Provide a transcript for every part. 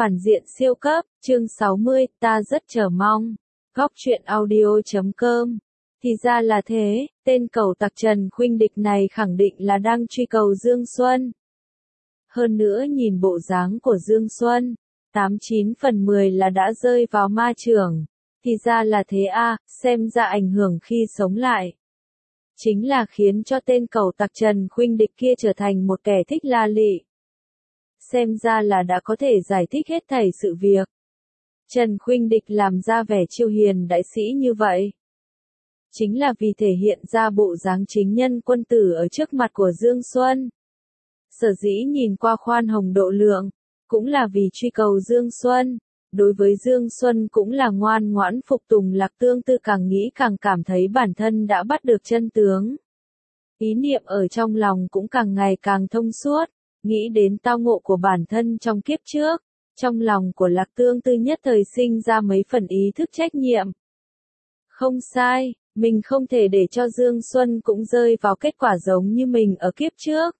Phản diện siêu cấp, chương 60, ta rất chờ mong. Góc truyện audio.com. Thì ra là thế, tên cẩu tặc Trần Khuynh Địch này khẳng định là đang truy cầu Dương Xuân. Hơn nữa nhìn bộ dáng của Dương Xuân, 89 phần 10 là đã rơi vào ma chưởng. Thì ra là thế à, xem ra ảnh hưởng khi sống lại. Chính là khiến cho tên cẩu tặc Trần Khuynh Địch kia trở thành một kẻ thích la lị. Xem ra là đã có thể giải thích hết thảy sự việc. Trần Khuynh Địch làm ra vẻ chiêu hiền đại sĩ như vậy. Chính là vì thể hiện ra bộ dáng chính nhân quân tử ở trước mặt của Dương Xuân. Sở dĩ nhìn qua khoan hồng độ lượng, cũng là vì truy cầu Dương Xuân. Đối với Dương Xuân cũng là ngoan ngoãn phục tùng. Lạc Tương Tư càng nghĩ càng cảm thấy bản thân đã bắt được chân tướng. Ý niệm ở trong lòng cũng càng ngày càng thông suốt. Nghĩ đến tao ngộ của bản thân trong kiếp trước, trong lòng của Lạc Tương Tư nhất thời sinh ra mấy phần ý thức trách nhiệm. Không sai, mình không thể để cho Dương Xuân cũng rơi vào kết quả giống như mình ở kiếp trước.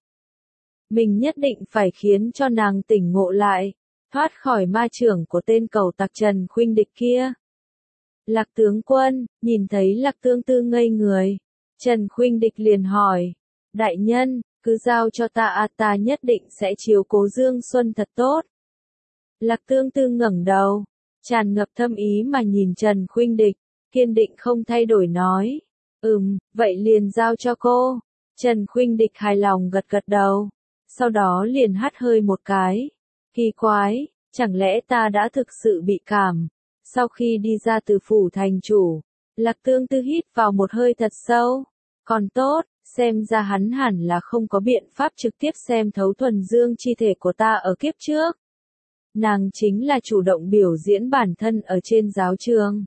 Mình nhất định phải khiến cho nàng tỉnh ngộ lại, thoát khỏi ma chưởng của tên cẩu tặc Trần Khuynh Địch kia. Lạc tướng quân, nhìn thấy Lạc Tương Tư ngây người, Trần Khuynh Địch liền hỏi, đại nhân, cứ giao cho ta ta nhất định sẽ chiếu cố Dương Xuân thật tốt. Lạc Tương Tư ngẩng đầu, tràn ngập thâm ý mà nhìn Trần Khuynh Địch, kiên định không thay đổi nói, vậy liền giao cho cô. Trần Khuynh Địch hài lòng gật gật đầu, sau đó liền hắt hơi một cái. Kỳ quái, chẳng lẽ ta đã thực sự bị cảm? Sau khi đi ra từ phủ thành chủ, Lạc Tương Tư hít vào một hơi thật sâu. Còn tốt, xem ra hắn hẳn là không có biện pháp trực tiếp xem thấu thuần dương chi thể của ta ở kiếp trước. Nàng chính là chủ động biểu diễn bản thân ở trên giáo trường.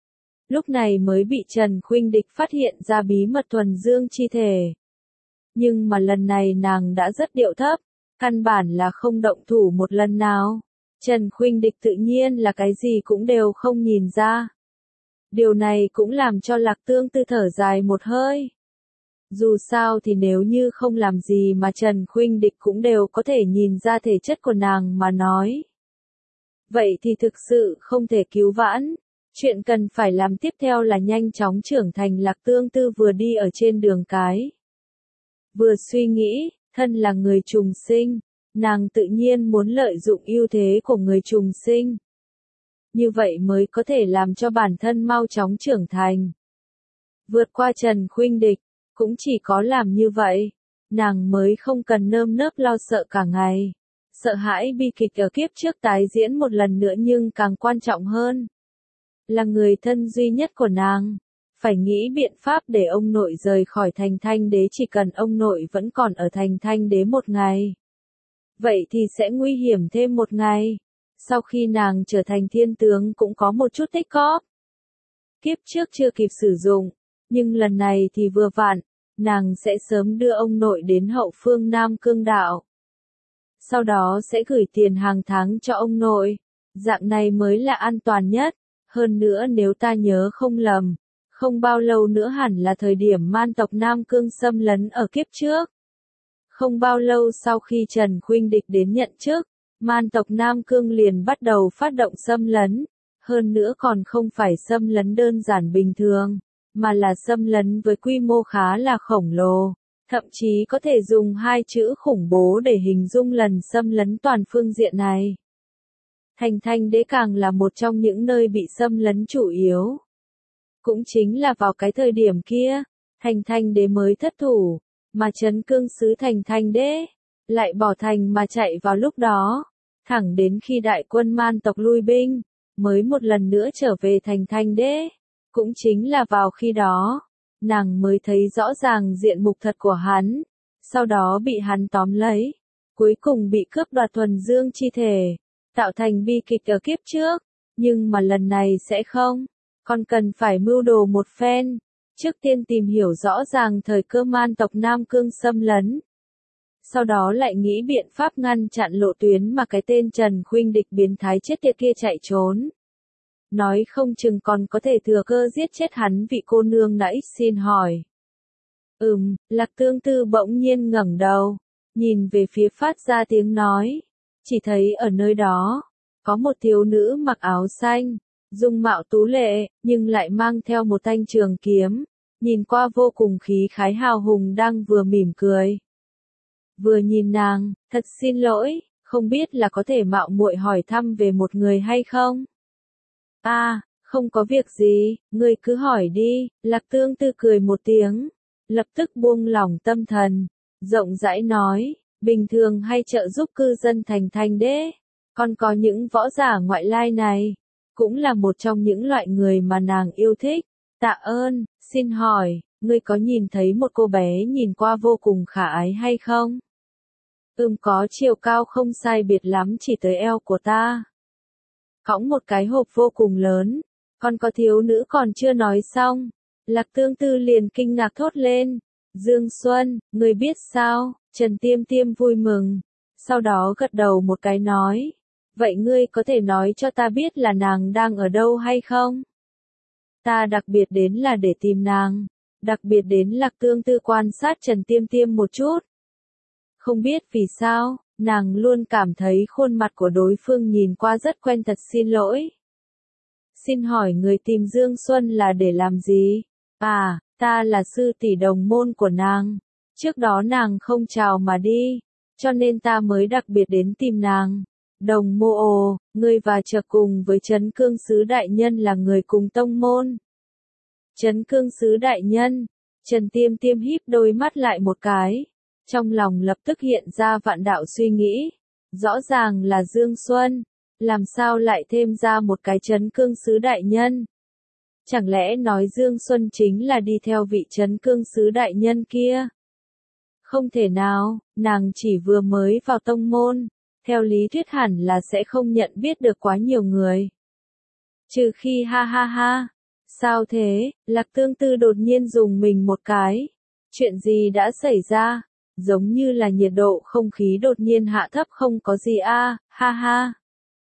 Lúc này mới bị Trần Khuynh Địch phát hiện ra bí mật thuần dương chi thể. Nhưng mà lần này nàng đã rất điệu thấp, căn bản là không động thủ một lần nào. Trần Khuynh Địch tự nhiên là cái gì cũng đều không nhìn ra. Điều này cũng làm cho Lạc Tương Tư thở dài một hơi. Dù sao thì nếu như không làm gì mà Trần Khuynh Địch cũng đều có thể nhìn ra thể chất của nàng mà nói. Vậy thì thực sự không thể cứu vãn. Chuyện cần phải làm tiếp theo là nhanh chóng trưởng thành. Lạc Tương Tư vừa đi ở trên đường cái, vừa suy nghĩ, thân là người trùng sinh, nàng tự nhiên muốn lợi dụng ưu thế của người trùng sinh. Như vậy mới có thể làm cho bản thân mau chóng trưởng thành. Vượt qua Trần Khuynh Địch, cũng chỉ có làm như vậy, nàng mới không cần nơm nớp lo sợ cả ngày. Sợ hãi bi kịch ở kiếp trước tái diễn một lần nữa, nhưng càng quan trọng hơn là người thân duy nhất của nàng. Phải nghĩ biện pháp để ông nội rời khỏi thành Thanh Đế. Chỉ cần ông nội vẫn còn ở thành Thanh Đế một ngày, vậy thì sẽ nguy hiểm thêm một ngày. Sau khi nàng trở thành thiên tướng cũng có một chút tích cóp. Kiếp trước chưa kịp sử dụng, nhưng lần này thì vừa vặn, nàng sẽ sớm đưa ông nội đến hậu phương Nam Cương Đạo. Sau đó sẽ gửi tiền hàng tháng cho ông nội. Dạng này mới là an toàn nhất. Hơn nữa nếu ta nhớ không lầm, không bao lâu nữa hẳn là thời điểm man tộc Nam Cương xâm lấn ở kiếp trước. Không bao lâu sau khi Trần Khuynh Địch đến nhận chức, man tộc Nam Cương liền bắt đầu phát động xâm lấn. Hơn nữa còn không phải xâm lấn đơn giản bình thường, mà là xâm lấn với quy mô khá là khổng lồ. Thậm chí có thể dùng hai chữ khủng bố để hình dung lần xâm lấn toàn phương diện này. Thành Thanh Đế càng là một trong những nơi bị xâm lấn chủ yếu. Cũng chính là vào cái thời điểm kia, Thành Thanh Đế mới thất thủ, mà Trấn Cương sứ Thành Thanh Đế lại bỏ thành mà chạy vào lúc đó, thẳng đến khi đại quân man tộc lui binh, mới một lần nữa trở về Thành Thanh Đế. Cũng chính là vào khi đó, nàng mới thấy rõ ràng diện mục thật của hắn, sau đó bị hắn tóm lấy, cuối cùng bị cướp đoạt thuần dương chi thể, tạo thành bi kịch ở kiếp trước. Nhưng mà lần này sẽ không, còn cần phải mưu đồ một phen. Trước tiên tìm hiểu rõ ràng thời cơ man tộc Nam Cương xâm lấn, sau đó lại nghĩ biện pháp ngăn chặn lộ tuyến mà cái tên Trần Khuynh Địch biến thái chết tiệt kia chạy trốn. Nói không chừng còn có thể thừa cơ giết chết hắn. Vị cô nương nãy xin hỏi. Lạc Tương Tư bỗng nhiên ngẩng đầu, nhìn về phía phát ra tiếng nói, chỉ thấy ở nơi đó, Có một thiếu nữ mặc áo xanh, dung mạo tú lệ, nhưng lại mang theo một thanh trường kiếm, nhìn qua vô cùng khí khái hào hùng đang vừa mỉm cười. Vừa nhìn nàng, thật xin lỗi, không biết là có thể mạo muội hỏi thăm về một người hay không? Không có việc gì, ngươi cứ hỏi đi, Lạc Tương Tư cười một tiếng, lập tức buông lỏng tâm thần, rộng rãi nói, bình thường hay trợ giúp cư dân thành thành đế, còn có những võ giả ngoại lai này, cũng là một trong những loại người mà nàng yêu thích. Tạ ơn, xin hỏi, ngươi có nhìn thấy một cô bé nhìn qua vô cùng khả ái hay không? Có chiều cao không sai biệt lắm chỉ tới eo của ta. Cõng một cái hộp vô cùng lớn, còn có thiếu nữ còn chưa nói xong. Lạc Tương Tư liền kinh ngạc thốt lên. Dương Xuân, ngươi biết sao? Trần Tiêm Tiêm vui mừng. Sau đó gật đầu một cái nói. Vậy ngươi có thể nói cho ta biết là nàng đang ở đâu hay không? Ta đặc biệt đến là để tìm nàng. Đặc biệt đến Lạc Tương Tư quan sát Trần Tiêm Tiêm một chút. Không biết vì sao, nàng luôn cảm thấy khuôn mặt của đối phương nhìn qua rất quen, thật xin lỗi. Xin hỏi người tìm Dương Xuân là để làm gì? Ta là sư tỷ đồng môn của nàng. Trước đó nàng không chào mà đi, cho nên ta mới đặc biệt đến tìm nàng. Đồng mô ồ, ngươi và Trật cùng với Trấn Cương Sứ Đại Nhân là người cùng tông môn. Trấn Cương Sứ Đại Nhân, Trần Tiêm Tiêm híp đôi mắt lại một cái. Trong lòng lập tức hiện ra vạn đạo suy nghĩ. Rõ ràng là Dương Xuân, làm sao lại thêm ra một cái Trấn Cương Sứ Đại Nhân? Chẳng lẽ nói Dương Xuân chính là đi theo vị Trấn Cương Sứ Đại Nhân kia? Không thể nào, nàng chỉ vừa mới vào tông môn, theo lý thuyết hẳn là sẽ không nhận biết được quá nhiều người. Trừ khi ha ha ha. Sao thế? Lạc Tương Tư đột nhiên dùng mình một cái. Chuyện gì đã xảy ra? Giống như là nhiệt độ không khí đột nhiên hạ thấp, không có gì ha ha.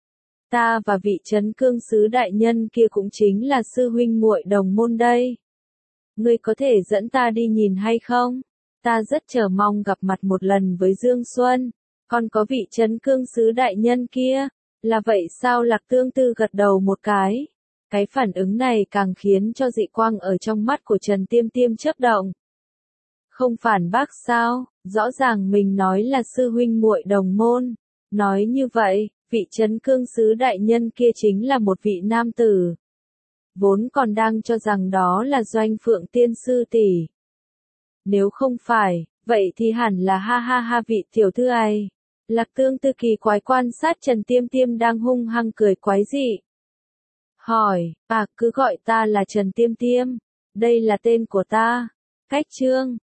Ta và vị Trấn Cương Sứ Đại Nhân kia cũng chính là sư huynh muội đồng môn đây. Ngươi có thể dẫn ta đi nhìn hay không? Ta rất chờ mong gặp mặt một lần với Dương Xuân. Còn có vị Trấn Cương Sứ Đại Nhân kia. Là vậy sao? Lạc Tương Tư gật đầu một cái. Cái phản ứng này càng khiến cho dị quang ở trong mắt của Trần Tiêm Tiêm chớp động. Không phản bác sao? Rõ ràng mình nói là sư huynh muội đồng môn. Nói như vậy, vị Trấn Cương Sứ Đại Nhân kia chính là một vị nam tử. Vốn còn đang cho rằng đó là Doanh Phượng Tiên sư tỷ. Nếu không phải, vậy thì hẳn là ha ha ha vị tiểu thư ấy. Lạc Tương Tư kỳ quái quan sát Trần Tiêm Tiêm đang hung hăng cười quái dị. Hỏi, cứ gọi ta là Trần Tiêm Tiêm. Đây là tên của ta. Cách chương.